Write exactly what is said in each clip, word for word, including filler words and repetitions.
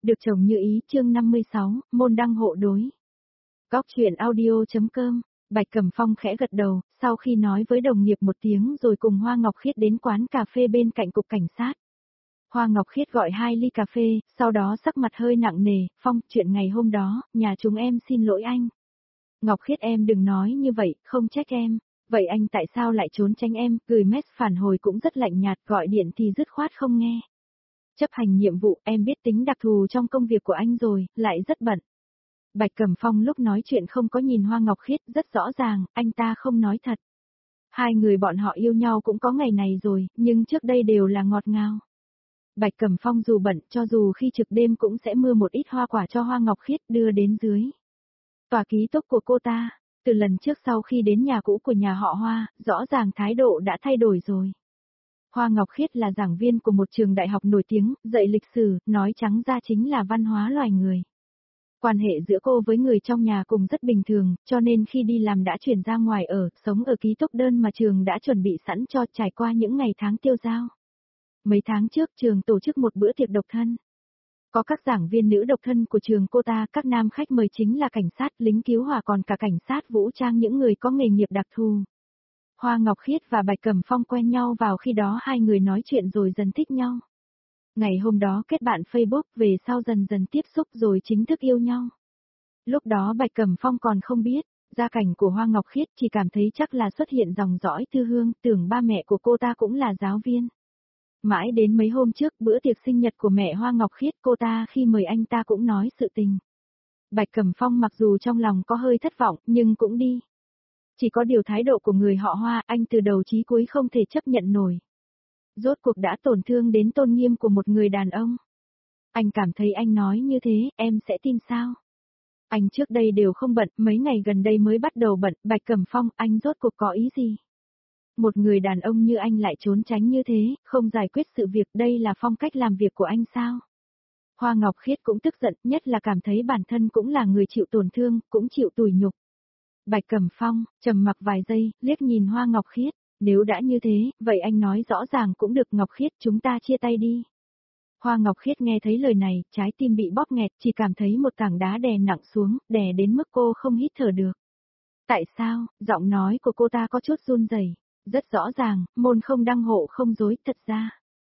được chồng như ý chương năm mươi sáu, môn đăng hộ đối. Góc chuyện audio.com, Bạch Cẩm Phong khẽ gật đầu, sau khi nói với đồng nghiệp một tiếng rồi cùng Hoa Ngọc Khiết đến quán cà phê bên cạnh cục cảnh sát. Hoa Ngọc Khiết gọi hai ly cà phê, sau đó sắc mặt hơi nặng nề, Phong, chuyện ngày hôm đó, nhà chúng em xin lỗi anh. Ngọc Khiết em đừng nói như vậy, không trách em. Vậy anh tại sao lại trốn tránh em, gửi mess phản hồi cũng rất lạnh nhạt, gọi điện thì dứt khoát không nghe. Chấp hành nhiệm vụ, em biết tính đặc thù trong công việc của anh rồi, lại rất bận. Bạch Cẩm Phong lúc nói chuyện không có nhìn Hoa Ngọc Khiết, rất rõ ràng, anh ta không nói thật. Hai người bọn họ yêu nhau cũng có ngày này rồi, nhưng trước đây đều là ngọt ngào. Bạch Cẩm Phong dù bận, cho dù khi trực đêm cũng sẽ mua một ít hoa quả cho Hoa Ngọc Khiết đưa đến dưới tòa ký túc của cô ta. Từ lần trước sau khi đến nhà cũ của nhà họ Hoa, rõ ràng thái độ đã thay đổi rồi. Hoa Ngọc Khiết là giảng viên của một trường đại học nổi tiếng, dạy lịch sử, nói trắng ra chính là văn hóa loài người. Quan hệ giữa cô với người trong nhà cùng rất bình thường, cho nên khi đi làm đã chuyển ra ngoài ở, sống ở ký túc đơn mà trường đã chuẩn bị sẵn cho trải qua những ngày tháng tiêu dao. Mấy tháng trước trường tổ chức một bữa tiệc độc thân. Có các giảng viên nữ độc thân của trường cô ta, các nam khách mời chính là cảnh sát, lính cứu hỏa còn cả cảnh sát vũ trang những người có nghề nghiệp đặc thù. Hoa Ngọc Khiết và Bạch Cẩm Phong quen nhau vào khi đó hai người nói chuyện rồi dần thích nhau. Ngày hôm đó kết bạn Facebook về sau dần dần tiếp xúc rồi chính thức yêu nhau. Lúc đó Bạch Cẩm Phong còn không biết, gia cảnh của Hoa Ngọc Khiết chỉ cảm thấy chắc là xuất hiện dòng dõi thư hương, tưởng ba mẹ của cô ta cũng là giáo viên. Mãi đến mấy hôm trước bữa tiệc sinh nhật của mẹ Hoa Ngọc Khiết cô ta khi mời anh ta cũng nói sự tình. Bạch Cẩm Phong mặc dù trong lòng có hơi thất vọng nhưng cũng đi. Chỉ có điều thái độ của người họ Hoa anh từ đầu chí cuối không thể chấp nhận nổi. Rốt cuộc đã tổn thương đến tôn nghiêm của một người đàn ông. Anh cảm thấy anh nói như thế em sẽ tin sao? Anh trước đây đều không bận, mấy ngày gần đây mới bắt đầu bận. Bạch Cẩm Phong anh rốt cuộc có ý gì? Một người đàn ông như anh lại trốn tránh như thế, không giải quyết sự việc, đây là phong cách làm việc của anh sao? Hoa Ngọc Khiết cũng tức giận, nhất là cảm thấy bản thân cũng là người chịu tổn thương, cũng chịu tủi nhục. Bạch Cẩm Phong, trầm mặc vài giây, liếc nhìn Hoa Ngọc Khiết, nếu đã như thế, vậy anh nói rõ ràng cũng được Ngọc Khiết, chúng ta chia tay đi. Hoa Ngọc Khiết nghe thấy lời này, trái tim bị bóp nghẹt, chỉ cảm thấy một tảng đá đè nặng xuống, đè đến mức cô không hít thở được. Tại sao? Giọng nói của cô ta có chút run rẩy. Rất rõ ràng, môn không đăng hộ không dối, thật ra.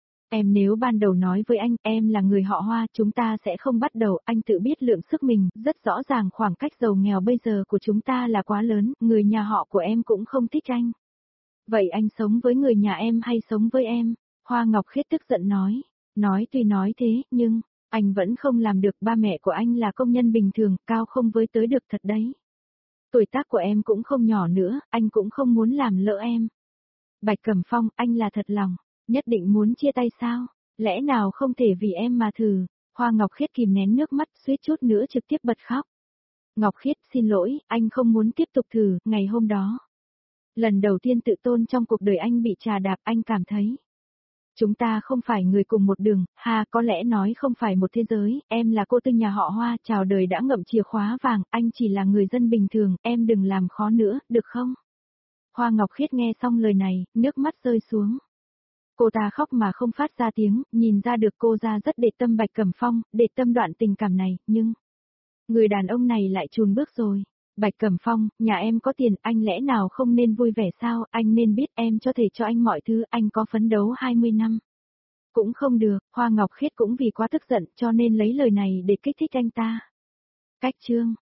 Em nếu ban đầu nói với anh, em là người họ Hoa, chúng ta sẽ không bắt đầu, anh tự biết lượng sức mình, rất rõ ràng khoảng cách giàu nghèo bây giờ của chúng ta là quá lớn, người nhà họ của em cũng không thích anh. Vậy anh sống với người nhà em hay sống với em? Hoa Ngọc Khiết tức giận nói, nói tuy nói thế, nhưng, anh vẫn không làm được, ba mẹ của anh là công nhân bình thường, cao không với tới được thật đấy. Tuổi tác của em cũng không nhỏ nữa, anh cũng không muốn làm lỡ em. Bạch Cẩm Phong, anh là thật lòng, nhất định muốn chia tay sao? Lẽ nào không thể vì em mà thử? Hoa Ngọc Khiết kìm nén nước mắt suýt chút nữa trực tiếp bật khóc. Ngọc Khiết, xin lỗi, anh không muốn tiếp tục thử, ngày hôm đó. Lần đầu tiên tự tôn trong cuộc đời anh bị trà đạp, anh cảm thấy. Chúng ta không phải người cùng một đường, ha, có lẽ nói không phải một thế giới, em là cô tư nhà họ Hoa, chào đời đã ngậm chìa khóa vàng, anh chỉ là người dân bình thường, em đừng làm khó nữa, được không? Hoa Ngọc Khiết nghe xong lời này, nước mắt rơi xuống. Cô ta khóc mà không phát ra tiếng, nhìn ra được cô ra rất để tâm Bạch Cẩm Phong, để tâm đoạn tình cảm này, nhưng... Người đàn ông này lại chùn bước rồi. Bạch Cẩm Phong, nhà em có tiền, anh lẽ nào không nên vui vẻ sao, anh nên biết em cho thể cho anh mọi thứ, anh có phấn đấu hai mươi năm. Cũng không được, Hoa Ngọc Khiết cũng vì quá tức giận cho nên lấy lời này để kích thích anh ta. Cách chương.